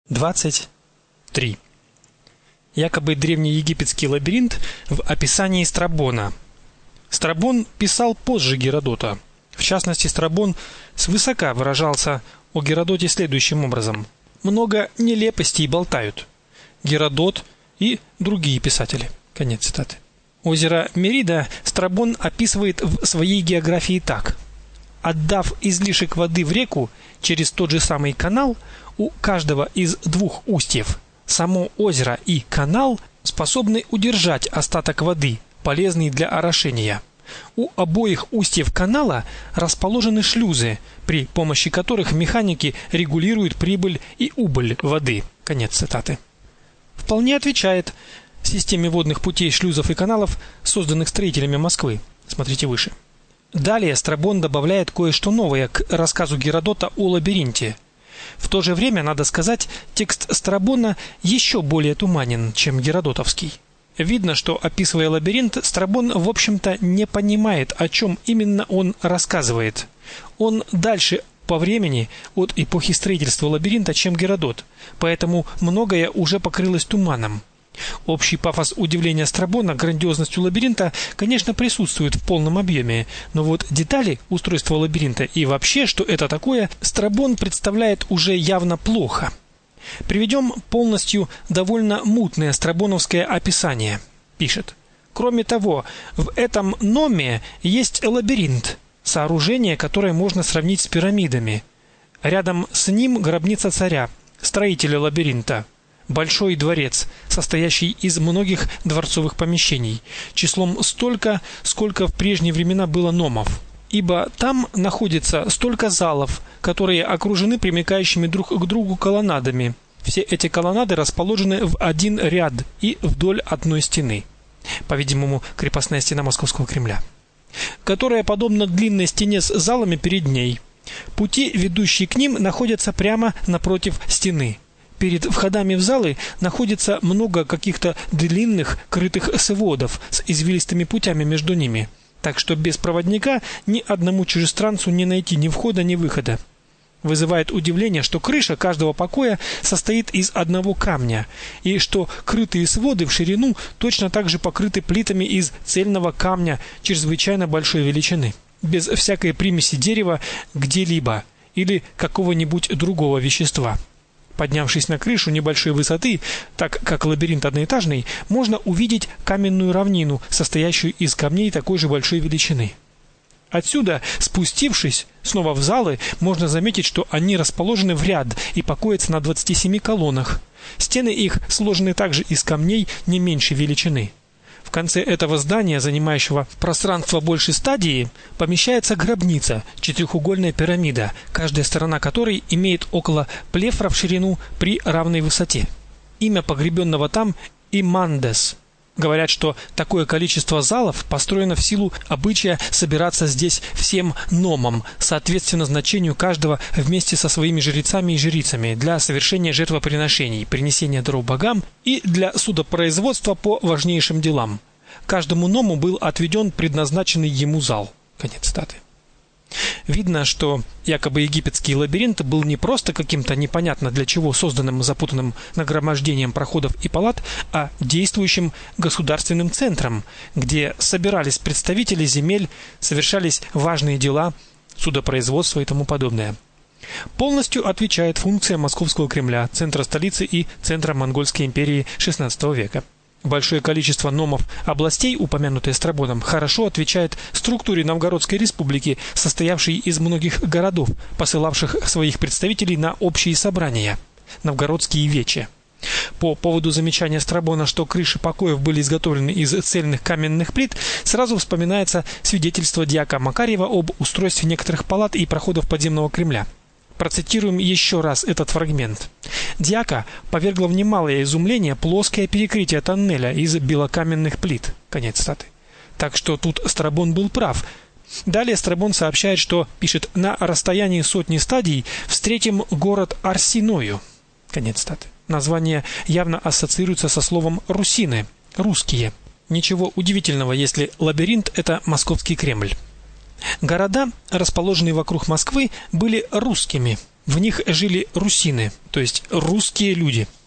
23. Якобы древнеегипетский лабиринт в описании Страбона. Страбон писал позже Геродота. В частности, Страбон свысока выражался о Геродоте следующим образом: много нелепостей болтают. Геродот и другие писатели. Конец цитаты. Озеро Мерида Страбон описывает в своей географии так: отдав излишек воды в реку через тот же самый канал, у каждого из двух устьев само озеро и канал способны удержать остаток воды, полезный для орошения. У обоих устьев канала расположены шлюзы, при помощи которых механики регулируют прибыль и убыль воды. Конец цитаты. Вполне отвечает системе водных путей, шлюзов и каналов, созданных строителями Москвы. Смотрите выше. Далее Страбон добавляет кое-что новое к рассказу Геродота о лабиринте. В то же время, надо сказать, текст Страбона еще более туманен, чем геродотовский. Видно, что, описывая лабиринт, Страбон, в общем-то, не понимает, о чем именно он рассказывает. Он дальше по времени от эпохи строительства лабиринта, чем Геродот, поэтому многое уже покрылось туманом. Общий пафос удивления Страбона грандиозностью лабиринта, конечно, присутствует в полном объеме, но вот детали устройства лабиринта и вообще, что это такое, Страбон представляет уже явно плохо. Приведем полностью довольно мутное страбоновское описание. Пишет: кроме того, в этом номе есть лабиринт, сооружение, которое можно сравнить с пирамидами. Рядом с ним гробница царя, строителя лабиринта. Большой дворец, состоящий из многих дворцовых помещений, числом столько, сколько в прежние времена было номов. Ибо там находится столько залов, которые окружены примыкающими друг к другу колоннадами. Все эти колоннады расположены в один ряд и вдоль одной стены, по-видимому, крепостная стена Московского Кремля, которая подобна длинной стене с залами перед ней. Пути, ведущие к ним, находятся прямо напротив стены. Перед входами в залы находится много каких-то длинных крытых сводов с извилистыми путями между ними, так что без проводника ни одному чужестранцу не найти ни входа, ни выхода. Вызывает удивление, что крыша каждого покоя состоит из одного камня, и что крытые своды в ширину точно так же покрыты плитами из цельного камня чрезвычайно большой величины, без всякой примеси дерева где-либо или какого-нибудь другого вещества. Поднявшись на крышу небольшой высоты, так как лабиринт одноэтажный, можно увидеть каменную равнину, состоящую из камней такой же большой величины. Отсюда, спустившись снова в залы, можно заметить, что они расположены в ряд и покоятся на 27 колоннах. Стены их сложены также из камней не меньшей величины. В конце этого здания, занимающего пространство большей стадии, помещается гробница, четырехугольная пирамида, каждая сторона которой имеет около плефра в ширину при равной высоте. Имя погребенного там Имандес. Говорят, что такое количество залов построено в силу обычая собираться здесь всем номам, соответственно значению каждого вместе со своими жрецами и жрицами, для совершения жертвоприношений, принесения даров богам и для судопроизводства по важнейшим делам. Каждому ному был отведен предназначенный ему зал. Конец цитаты. Видно, что якобы египетский лабиринт был не просто каким-то непонятно для чего созданным запутанным нагромождением проходов и палат, а действующим государственным центром, где собирались представители земель, совершались важные дела, судопроизводство и тому подобное. Полностью отвечает функция Московского Кремля, центра столицы и центра Монгольской империи XVI века. Большое количество номов областей, упомянутые Страбоном, хорошо отвечает структуре Новгородской республики, состоявшей из многих городов, посылавших своих представителей на общие собрания, новгородские вечи. По поводу замечания Страбона, что крыши покоев были изготовлены из цельных каменных плит, сразу вспоминается свидетельство дьяка Макарьева об устройстве некоторых палат и проходов подземного Кремля. Процитируем еще раз этот фрагмент. Дьяка повергло в немалое изумление плоское перекрытие тоннеля из белокаменных плит. Конец цитаты. Так что тут Страбон был прав. Далее Страбон сообщает, что, пишет, на расстоянии сотни стадий встретим город Арсиною. Конец цитаты. Название явно ассоциируется со словом русины, русские. Ничего удивительного, если лабиринт это Московский Кремль. Города, расположенные вокруг Москвы, были русскими. В них жили русины, то есть русские люди.